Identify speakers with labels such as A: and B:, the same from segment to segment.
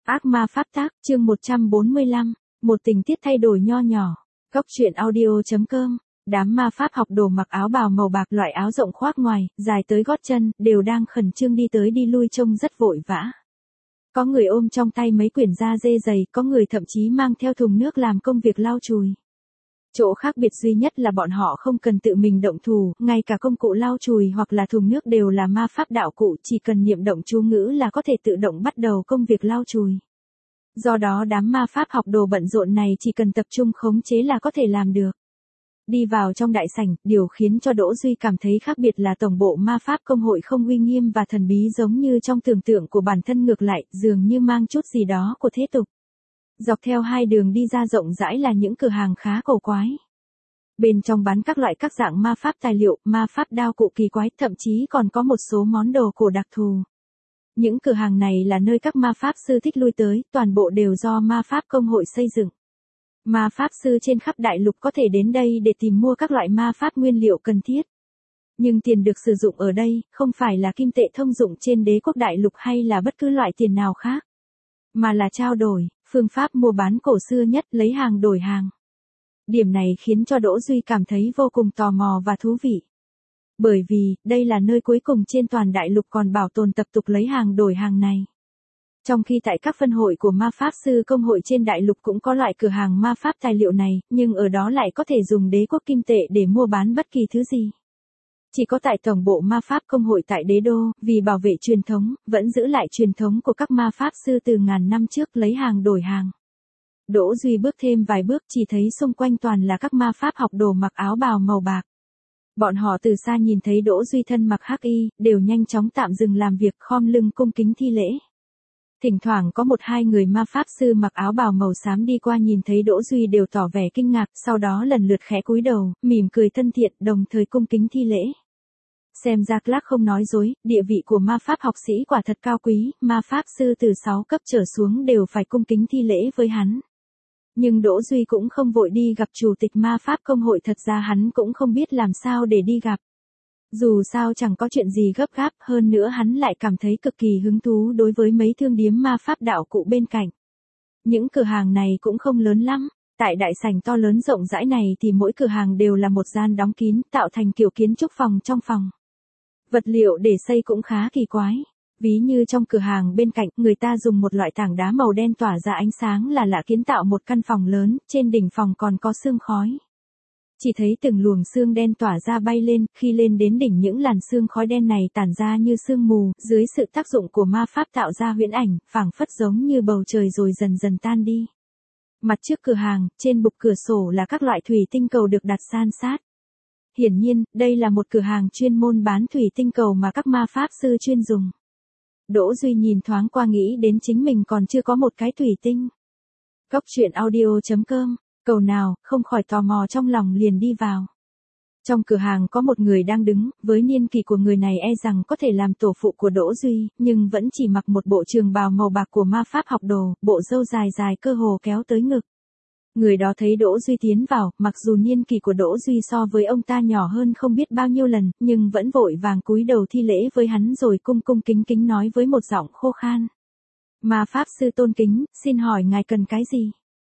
A: Ác ma pháp tác, chương 145, một tình tiết thay đổi nho nhỏ. Góc truyện audio.com. Đám ma pháp học đồ mặc áo bào màu bạc, loại áo rộng khoác ngoài, dài tới gót chân, đều đang khẩn trương đi tới đi lui trông rất vội vã. Có người ôm trong tay mấy quyển da dê dày, có người thậm chí mang theo thùng nước làm công việc lau chùi. Chỗ khác biệt duy nhất là bọn họ không cần tự mình động thủ, ngay cả công cụ lau chùi hoặc là thùng nước đều là ma pháp đạo cụ, chỉ cần niệm động chú ngữ là có thể tự động bắt đầu công việc lau chùi. Do đó đám ma pháp học đồ bận rộn này chỉ cần tập trung khống chế là có thể làm được. Đi vào trong đại sảnh, điều khiến cho Đỗ Duy cảm thấy khác biệt là tổng bộ ma pháp công hội không uy nghiêm và thần bí giống như trong tưởng tượng của bản thân, ngược lại, dường như mang chút gì đó của thế tục. Dọc theo hai đường đi ra rộng rãi là những cửa hàng khá cổ quái. Bên trong bán các loại các dạng ma pháp tài liệu, ma pháp đao cụ kỳ quái, thậm chí còn có một số món đồ cổ đặc thù. Những cửa hàng này là nơi các ma pháp sư thích lui tới, toàn bộ đều do ma pháp công hội xây dựng. Ma pháp sư trên khắp đại lục có thể đến đây để tìm mua các loại ma pháp nguyên liệu cần thiết. Nhưng tiền được sử dụng ở đây, không phải là kim tệ thông dụng trên đế quốc đại lục hay là bất cứ loại tiền nào khác. Mà là trao đổi, phương pháp mua bán cổ xưa nhất, lấy hàng đổi hàng. Điểm này khiến cho Đỗ Duy cảm thấy vô cùng tò mò và thú vị. Bởi vì, đây là nơi cuối cùng trên toàn đại lục còn bảo tồn tập tục lấy hàng đổi hàng này. Trong khi tại các phân hội của ma pháp sư công hội trên đại lục cũng có loại cửa hàng ma pháp tài liệu này, nhưng ở đó lại có thể dùng đế quốc kim tệ để mua bán bất kỳ thứ gì. Chỉ có tại tổng bộ ma pháp công hội tại đế đô, vì bảo vệ truyền thống, vẫn giữ lại truyền thống của các ma pháp sư từ ngàn năm trước lấy hàng đổi hàng. Đỗ Duy bước thêm vài bước chỉ thấy xung quanh toàn là các ma pháp học đồ mặc áo bào màu bạc. Bọn họ từ xa nhìn thấy Đỗ Duy thân mặc hắc y, đều nhanh chóng tạm dừng làm việc, khom lưng cung kính thi lễ. Thỉnh thoảng có một hai người ma pháp sư mặc áo bào màu xám đi qua nhìn thấy Đỗ Duy đều tỏ vẻ kinh ngạc, sau đó lần lượt khẽ cúi đầu, mỉm cười thân thiện, đồng thời cung kính thi lễ. Xem ra Clark không nói dối, địa vị của ma pháp học sĩ quả thật cao quý, ma pháp sư từ 6 cấp trở xuống đều phải cung kính thi lễ với hắn. Nhưng Đỗ Duy cũng không vội đi gặp chủ tịch ma pháp công hội, thật ra hắn cũng không biết làm sao để đi gặp. Dù sao chẳng có chuyện gì gấp gáp, hơn nữa hắn lại cảm thấy cực kỳ hứng thú đối với mấy thương điếm ma pháp đạo cụ bên cạnh. Những cửa hàng này cũng không lớn lắm, tại đại sảnh to lớn rộng rãi này thì mỗi cửa hàng đều là một gian đóng kín, tạo thành kiểu kiến trúc phòng trong phòng. Vật liệu để xây cũng khá kỳ quái. Ví như trong cửa hàng bên cạnh, người ta dùng một loại tảng đá màu đen tỏa ra ánh sáng là lạ kiến tạo một căn phòng lớn, trên đỉnh phòng còn có sương khói. Chỉ thấy từng luồng sương đen tỏa ra bay lên, khi lên đến đỉnh những làn sương khói đen này tản ra như sương mù, dưới sự tác dụng của ma pháp tạo ra huyễn ảnh, phảng phất giống như bầu trời rồi dần dần tan đi. Mặt trước cửa hàng, trên bục cửa sổ là các loại thủy tinh cầu được đặt san sát. Hiển nhiên, đây là một cửa hàng chuyên môn bán thủy tinh cầu mà các ma pháp sư chuyên dùng. Đỗ Duy nhìn thoáng qua nghĩ đến chính mình còn chưa có một cái thủy tinh. Góc truyện audio.com, cầu nào, không khỏi tò mò trong lòng liền đi vào. Trong cửa hàng có một người đang đứng, với niên kỷ của người này e rằng có thể làm tổ phụ của Đỗ Duy, nhưng vẫn chỉ mặc một bộ trường bào màu bạc của ma pháp học đồ, bộ râu dài dài cơ hồ kéo tới ngực. Người đó thấy Đỗ Duy tiến vào, mặc dù niên kỷ của Đỗ Duy so với ông ta nhỏ hơn không biết bao nhiêu lần, nhưng vẫn vội vàng cúi đầu thi lễ với hắn rồi cung cung kính kính nói với một giọng khô khan. Ma pháp sư tôn kính, xin hỏi ngài cần cái gì?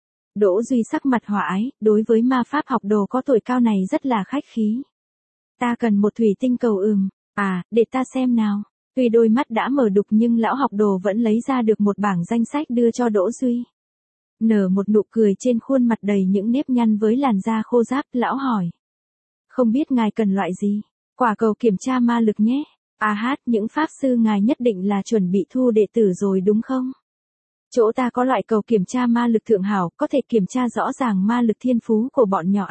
A: Đỗ Duy sắc mặt hòa ái, đối với ma pháp học đồ có tuổi cao này rất là khách khí. Ta cần một thủy tinh cầu để ta xem nào. Tuy đôi mắt đã mở đục nhưng lão học đồ vẫn lấy ra được một bảng danh sách đưa cho Đỗ Duy. Nở một nụ cười trên khuôn mặt đầy những nếp nhăn với làn da khô ráp, lão hỏi. Không biết ngài cần loại gì? Quả cầu kiểm tra ma lực nhé. Những pháp sư ngài nhất định là chuẩn bị thu đệ tử rồi đúng không? Chỗ ta có loại cầu kiểm tra ma lực thượng hảo, có thể kiểm tra rõ ràng ma lực thiên phú của bọn nhỏ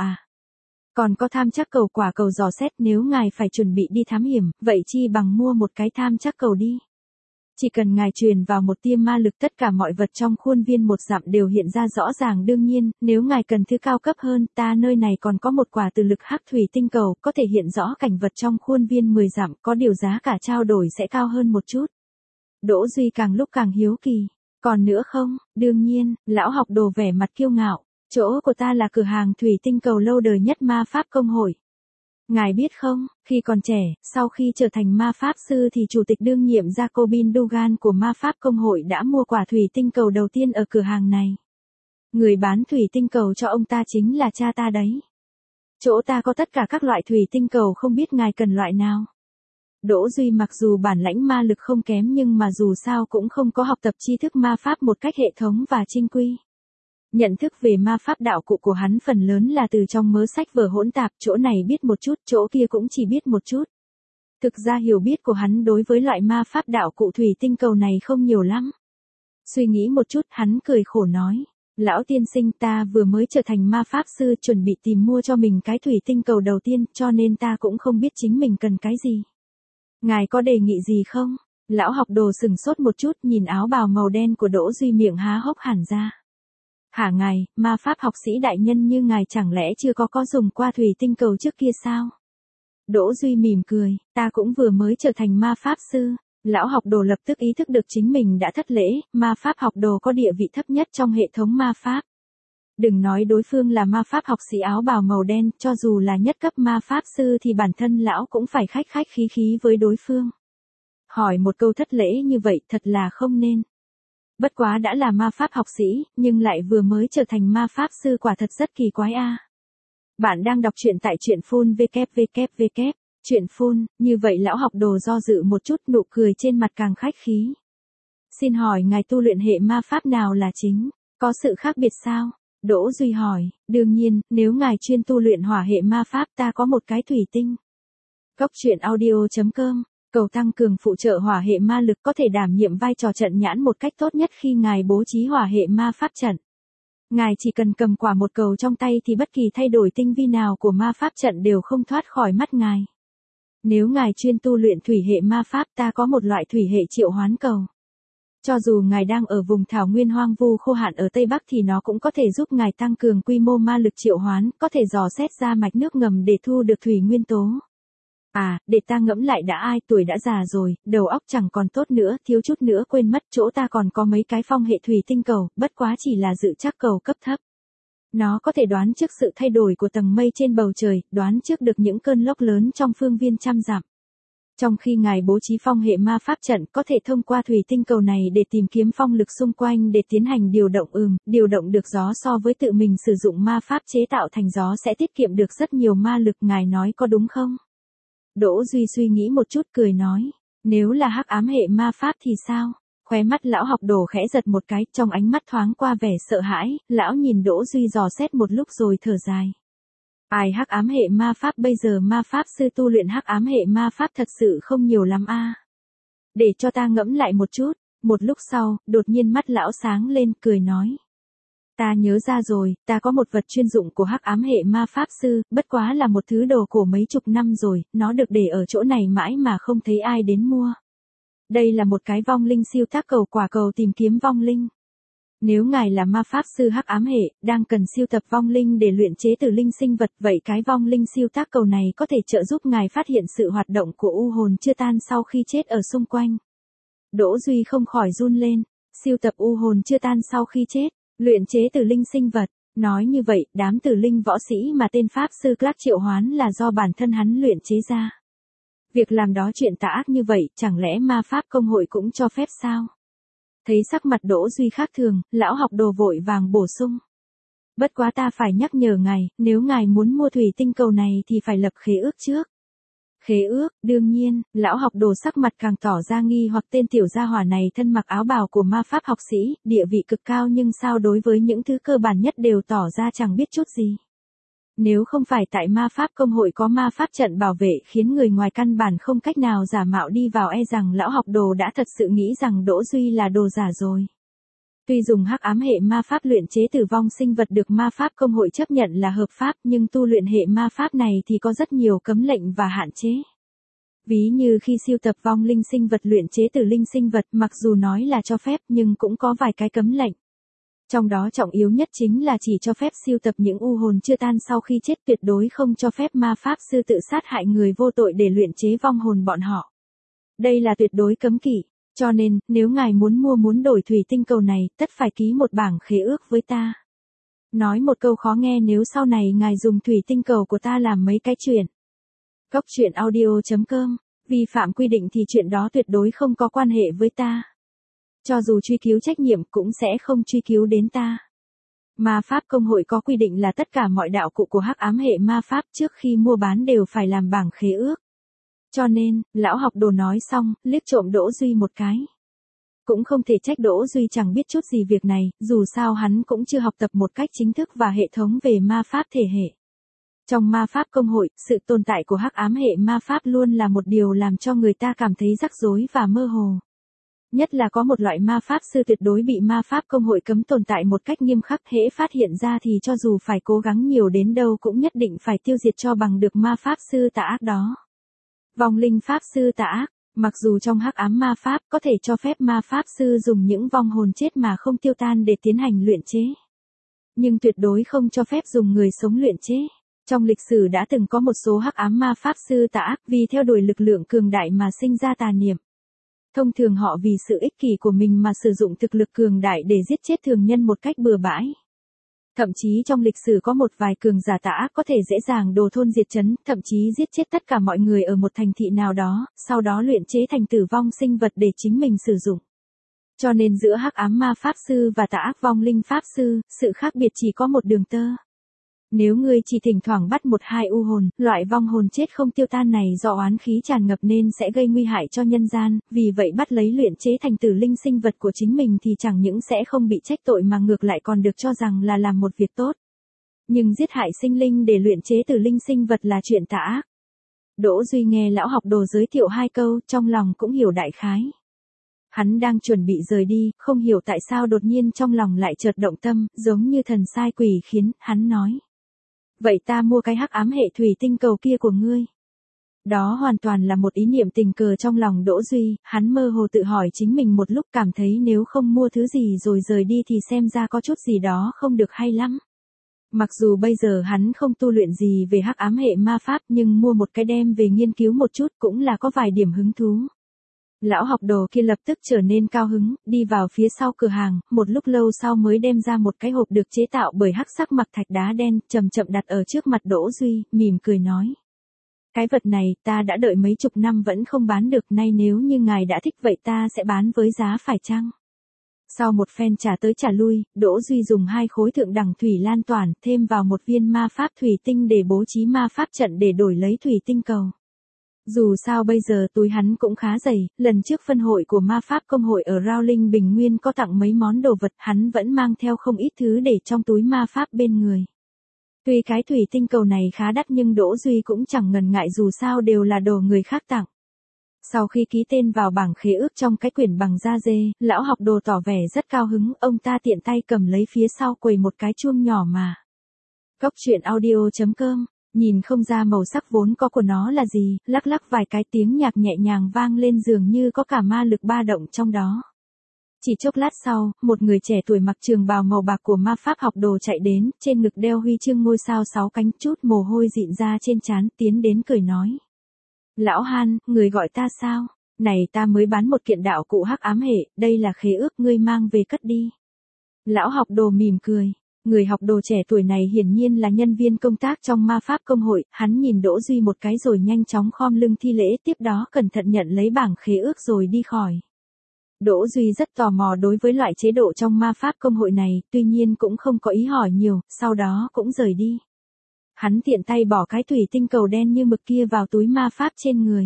A: Còn có tham trắc cầu, quả cầu dò xét, nếu ngài phải chuẩn bị đi thám hiểm, vậy chi bằng mua một cái tham trắc cầu đi. Chỉ cần ngài truyền vào một tia ma lực, tất cả mọi vật trong khuôn viên một dặm đều hiện ra rõ ràng. Đương nhiên, nếu ngài cần thứ cao cấp hơn, ta nơi này còn có một quả từ lực hắc thủy tinh cầu, có thể hiện rõ cảnh vật trong khuôn viên 10 dặm, có điều giá cả trao đổi sẽ cao hơn một chút. Đỗ Duy càng lúc càng hiếu kỳ. Còn nữa không? Đương nhiên, lão học đồ vẻ mặt kiêu ngạo. Chỗ của ta là cửa hàng thủy tinh cầu lâu đời nhất ma pháp công hội. Ngài biết không, khi còn trẻ, sau khi trở thành ma pháp sư thì chủ tịch đương nhiệm Jacobin Dugan của ma pháp công hội đã mua quả thủy tinh cầu đầu tiên ở cửa hàng này. Người bán thủy tinh cầu cho ông ta chính là cha ta đấy. Chỗ ta có tất cả các loại thủy tinh cầu, không biết ngài cần loại nào. Đỗ Duy mặc dù bản lãnh ma lực không kém nhưng mà dù sao cũng không có học tập tri thức ma pháp một cách hệ thống và chính quy. Nhận thức về ma pháp đạo cụ của hắn phần lớn là từ trong mớ sách vở hỗn tạp, chỗ này biết một chút, chỗ kia cũng chỉ biết một chút. Thực ra hiểu biết của hắn đối với loại ma pháp đạo cụ thủy tinh cầu này không nhiều lắm. Suy nghĩ một chút, hắn cười khổ nói. Lão tiên sinh, ta vừa mới trở thành ma pháp sư, chuẩn bị tìm mua cho mình cái thủy tinh cầu đầu tiên, cho nên ta cũng không biết chính mình cần cái gì. Ngài có đề nghị gì không? Lão học đồ sừng sốt một chút, nhìn áo bào màu đen của Đỗ Duy, miệng há hốc hẳn ra. Hả ngài, ma pháp học sĩ đại nhân như ngài chẳng lẽ chưa có dùng qua thủy tinh cầu trước kia sao? Đỗ Duy mỉm cười, ta cũng vừa mới trở thành ma pháp sư. Lão học đồ lập tức ý thức được chính mình đã thất lễ, ma pháp học đồ có địa vị thấp nhất trong hệ thống ma pháp. Đừng nói đối phương là ma pháp học sĩ áo bào màu đen, cho dù là nhất cấp ma pháp sư thì bản thân lão cũng phải khách khách khí khí với đối phương. Hỏi một câu thất lễ như vậy thật là không nên. Bất quá đã là ma pháp học sĩ, nhưng lại vừa mới trở thành ma pháp sư, quả thật rất kỳ quái a. Bạn đang đọc truyện tại truyện phun www. Truyện phun, như vậy lão học đồ do dự một chút, nụ cười trên mặt càng khách khí. Xin hỏi ngài tu luyện hệ ma pháp nào là chính, có sự khác biệt sao? Đỗ Duy hỏi, đương nhiên, nếu ngài chuyên tu luyện hỏa hệ ma pháp ta có một cái thủy tinh. Cốc truyện audio.com, cầu tăng cường phụ trợ hỏa hệ ma lực có thể đảm nhiệm vai trò trận nhãn một cách tốt nhất khi ngài bố trí hỏa hệ ma pháp trận. Ngài chỉ cần cầm quả một cầu trong tay thì bất kỳ thay đổi tinh vi nào của ma pháp trận đều không thoát khỏi mắt ngài. Nếu ngài chuyên tu luyện thủy hệ ma pháp ta có một loại thủy hệ triệu hoán cầu. Cho dù ngài đang ở vùng thảo nguyên hoang vu khô hạn ở Tây Bắc thì nó cũng có thể giúp ngài tăng cường quy mô ma lực triệu hoán, có thể dò xét ra mạch nước ngầm để thu được thủy nguyên tố. À, để ta ngẫm lại đã, ai tuổi đã già rồi, đầu óc chẳng còn tốt nữa, thiếu chút nữa quên mất, chỗ ta còn có mấy cái phong hệ thủy tinh cầu, bất quá chỉ là dự trắc cầu cấp thấp. Nó có thể đoán trước sự thay đổi của tầng mây trên bầu trời, đoán trước được những cơn lốc lớn trong phương viên trăm dặm. Trong khi ngài bố trí phong hệ ma pháp trận, có thể thông qua thủy tinh cầu này để tìm kiếm phong lực xung quanh để tiến hành điều động. Điều động được gió so với tự mình sử dụng ma pháp chế tạo thành gió sẽ tiết kiệm được rất nhiều ma lực, ngài nói có đúng không? Đỗ Duy suy nghĩ một chút cười nói, nếu là hắc ám hệ ma pháp thì sao? Khóe mắt lão học đồ khẽ giật một cái, trong ánh mắt thoáng qua vẻ sợ hãi, lão nhìn Đỗ Duy dò xét một lúc rồi thở dài. Ai, hắc ám hệ ma pháp, bây giờ ma pháp sư tu luyện hắc ám hệ ma pháp thật sự không nhiều lắm a. Để cho ta ngẫm lại một chút. Một lúc sau, đột nhiên mắt lão sáng lên, cười nói. Ta nhớ ra rồi, ta có một vật chuyên dụng của hắc ám hệ ma pháp sư, bất quá là một thứ đồ cổ mấy chục năm rồi, nó được để ở chỗ này mãi mà không thấy ai đến mua. Đây là một cái vong linh siêu tác cầu, quả cầu tìm kiếm vong linh. Nếu ngài là ma pháp sư hắc ám hệ, đang cần siêu tập vong linh để luyện chế từ linh sinh vật, vậy cái vong linh siêu tác cầu này có thể trợ giúp ngài phát hiện sự hoạt động của u hồn chưa tan sau khi chết ở xung quanh. Đỗ Duy không khỏi run lên, siêu tập u hồn chưa tan sau khi chết, luyện chế từ linh sinh vật. Nói như vậy, đám tử linh võ sĩ mà tên pháp sư Clark triệu hoán là do bản thân hắn luyện chế ra. Việc làm đó chuyện tà ác như vậy, chẳng lẽ ma pháp công hội cũng cho phép sao? Thấy sắc mặt Đỗ Duy khác thường, lão học đồ vội vàng bổ sung. Bất quá ta phải nhắc nhở ngài, nếu ngài muốn mua thủy tinh cầu này thì phải lập khế ước trước. Khế ước, đương nhiên, lão học đồ sắc mặt càng tỏ ra nghi hoặc, tên tiểu gia hỏa này thân mặc áo bào của ma pháp học sĩ, địa vị cực cao nhưng sao đối với những thứ cơ bản nhất đều tỏ ra chẳng biết chút gì. Nếu không phải tại ma pháp công hội có ma pháp trận bảo vệ khiến người ngoài căn bản không cách nào giả mạo đi vào, e rằng lão học đồ đã thật sự nghĩ rằng Đỗ Duy là đồ giả rồi. Tuy dùng hắc ám hệ ma pháp luyện chế tử vong sinh vật được ma pháp công hội chấp nhận là hợp pháp, nhưng tu luyện hệ ma pháp này thì có rất nhiều cấm lệnh và hạn chế. Ví như khi siêu tập vong linh sinh vật luyện chế từ linh sinh vật, mặc dù nói là cho phép nhưng cũng có vài cái cấm lệnh. Trong đó trọng yếu nhất chính là chỉ cho phép siêu tập những u hồn chưa tan sau khi chết, tuyệt đối không cho phép ma pháp sư tự sát hại người vô tội để luyện chế vong hồn bọn họ. Đây là tuyệt đối cấm kỵ, cho nên, nếu ngài muốn đổi thủy tinh cầu này, tất phải ký một bảng khế ước với ta. Nói một câu khó nghe, nếu sau này ngài dùng thủy tinh cầu của ta làm mấy cái chuyện Cóc truyện audio.com, vi phạm quy định thì chuyện đó tuyệt đối không có quan hệ với ta. Cho dù truy cứu trách nhiệm cũng sẽ không truy cứu đến ta. Ma pháp công hội có quy định là tất cả mọi đạo cụ của hắc ám hệ ma pháp trước khi mua bán đều phải làm bảng khế ước. Cho nên, lão học đồ nói xong, liếc trộm Đỗ Duy một cái. Cũng không thể trách Đỗ Duy chẳng biết chút gì việc này, dù sao hắn cũng chưa học tập một cách chính thức và hệ thống về ma pháp thể hệ. Trong ma pháp công hội, sự tồn tại của hắc ám hệ ma pháp luôn là một điều làm cho người ta cảm thấy rắc rối và mơ hồ. Nhất là có một loại ma pháp sư tuyệt đối bị ma pháp công hội cấm tồn tại một cách nghiêm khắc, hễ phát hiện ra thì cho dù phải cố gắng nhiều đến đâu cũng nhất định phải tiêu diệt cho bằng được ma pháp sư tà ác đó. Vong linh pháp sư tà ác. Mặc dù trong hắc ám ma pháp có thể cho phép ma pháp sư dùng những vong hồn chết mà không tiêu tan để tiến hành luyện chế, nhưng tuyệt đối không cho phép dùng người sống luyện chế. Trong lịch sử đã từng có một số hắc ám ma pháp sư tà ác vì theo đuổi lực lượng cường đại mà sinh ra tà niệm. Thông thường họ vì sự ích kỷ của mình mà sử dụng thực lực cường đại để giết chết thường nhân một cách bừa bãi. Thậm chí trong lịch sử có một vài cường giả tà ác có thể dễ dàng đồ thôn diệt trấn, thậm chí giết chết tất cả mọi người ở một thành thị nào đó, sau đó luyện chế thành tử vong sinh vật để chính mình sử dụng. Cho nên giữa hắc ám ma pháp sư và tà ác vong linh pháp sư, sự khác biệt chỉ có một đường tơ. Nếu ngươi chỉ thỉnh thoảng bắt một hai u hồn, loại vong hồn chết không tiêu tan này do oán khí tràn ngập nên sẽ gây nguy hại cho nhân gian, vì vậy bắt lấy luyện chế thành tử linh sinh vật của chính mình thì chẳng những sẽ không bị trách tội mà ngược lại còn được cho rằng là làm một việc tốt. Nhưng giết hại sinh linh để luyện chế tử linh sinh vật là chuyện tà ác. Đỗ Duy nghe lão học đồ giới thiệu hai câu, trong lòng cũng hiểu đại khái. Hắn đang chuẩn bị rời đi, không hiểu tại sao đột nhiên trong lòng lại chợt động tâm, giống như thần sai quỷ khiến, hắn nói. Vậy ta mua cái hắc ám hệ thủy tinh cầu kia của ngươi. Đó hoàn toàn là một ý niệm tình cờ trong lòng Đỗ Duy, hắn mơ hồ tự hỏi chính mình một lúc, cảm thấy nếu không mua thứ gì rồi rời đi thì xem ra có chút gì đó không được hay lắm. Mặc dù bây giờ hắn không tu luyện gì về hắc ám hệ ma pháp nhưng mua một cái đem về nghiên cứu một chút cũng là có vài điểm hứng thú. Lão học đồ kia lập tức trở nên cao hứng, đi vào phía sau cửa hàng, một lúc lâu sau mới đem ra một cái hộp được chế tạo bởi hắc sắc mặc thạch đá đen, chậm chậm đặt ở trước mặt Đỗ Duy, mỉm cười nói. Cái vật này ta đã đợi mấy chục năm vẫn không bán được, nay nếu như ngài đã thích vậy ta sẽ bán với giá phải chăng? Sau một phen trả tới trả lui, Đỗ Duy dùng 2 khối thượng đẳng thủy lan toàn, thêm vào một viên ma pháp thủy tinh để bố trí ma pháp trận để đổi lấy thủy tinh cầu. Dù sao bây giờ túi hắn cũng khá dày, lần trước phân hội của ma pháp công hội ở Rowling Bình Nguyên có tặng mấy món đồ vật, hắn vẫn mang theo không ít thứ để trong túi ma pháp bên người. Tuy cái thủy tinh cầu này khá đắt nhưng Đỗ Duy cũng chẳng ngần ngại, dù sao đều là đồ người khác tặng. Sau khi ký tên vào bảng khế ước trong cái quyển bằng da dê, lão học đồ tỏ vẻ rất cao hứng, ông ta tiện tay cầm lấy phía sau quầy một cái chuông nhỏ mà. Cóc truyện audio.com. Nhìn không ra màu sắc vốn có của nó là gì, lắc lắc vài cái tiếng nhạc nhẹ nhàng vang lên dường như có cả ma lực ba động trong đó. Chỉ chốc lát sau, một người trẻ tuổi mặc trường bào màu bạc của ma pháp học đồ chạy đến, trên ngực đeo huy chương ngôi sao 6 cánh, chút mồ hôi dịn ra trên trán, tiến đến cười nói. Lão Han, người gọi ta sao? Này ta mới bán một kiện đạo cụ hắc ám hệ, đây là khế ước, ngươi mang về cất đi. Lão học đồ mỉm cười. Người học đồ trẻ tuổi này hiển nhiên là nhân viên công tác trong ma pháp công hội, hắn nhìn Đỗ Duy một cái rồi nhanh chóng khom lưng thi lễ, tiếp đó cẩn thận nhận lấy bảng khế ước rồi đi khỏi. Đỗ Duy rất tò mò đối với loại chế độ trong ma pháp công hội này, tuy nhiên cũng không có ý hỏi nhiều, sau đó cũng rời đi. Hắn tiện tay bỏ cái thủy tinh cầu đen như mực kia vào túi ma pháp trên người.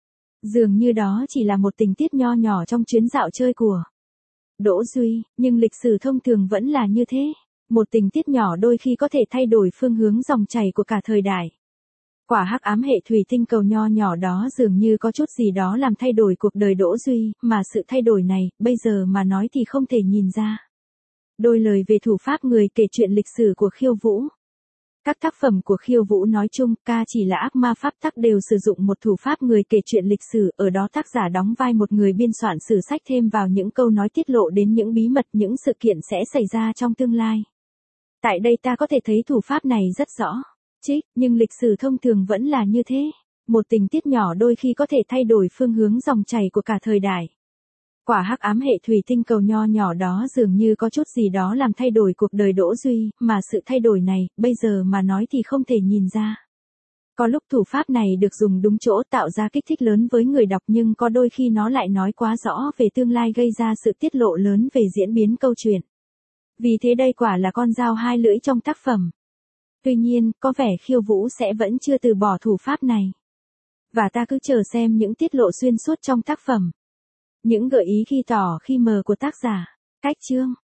A: Dường như đó chỉ là một tình tiết nho nhỏ trong chuyến dạo chơi của Đỗ Duy, nhưng lịch sử thông thường vẫn là như thế. Một tình tiết nhỏ đôi khi có thể thay đổi phương hướng dòng chảy của cả thời đại. Quả hắc ám hệ thủy tinh cầu nho nhỏ đó dường như có chút gì đó làm thay đổi cuộc đời Đỗ Duy, mà sự thay đổi này, bây giờ mà nói thì không thể nhìn ra. Đôi lời về thủ pháp người kể chuyện lịch sử của Khiêu Vũ. Các tác phẩm của Khiêu Vũ nói chung, ca chỉ là ác ma pháp tắc đều sử dụng một thủ pháp người kể chuyện lịch sử, ở đó tác giả đóng vai một người biên soạn sử sách thêm vào những câu nói tiết lộ đến những bí mật, những sự kiện sẽ xảy ra trong tương lai. Tại đây ta có thể thấy thủ pháp này rất rõ. Nhưng lịch sử thông thường vẫn là như thế. Một tình tiết nhỏ đôi khi có thể thay đổi phương hướng dòng chảy của cả thời đại. Quả hắc ám hệ thủy tinh cầu nho nhỏ đó dường như có chút gì đó làm thay đổi cuộc đời Đỗ Duy, mà sự thay đổi này, bây giờ mà nói thì không thể nhìn ra. Có lúc thủ pháp này được dùng đúng chỗ tạo ra kích thích lớn với người đọc nhưng có đôi khi nó lại nói quá rõ về tương lai gây ra sự tiết lộ lớn về diễn biến câu chuyện. Vì thế đây quả là con dao hai lưỡi trong tác phẩm. Tuy nhiên, có vẻ Khiêu Vũ sẽ vẫn chưa từ bỏ thủ pháp này. Và ta cứ chờ xem những tiết lộ xuyên suốt trong tác phẩm. Những gợi ý khi tỏ khi mờ của tác giả. Cách chương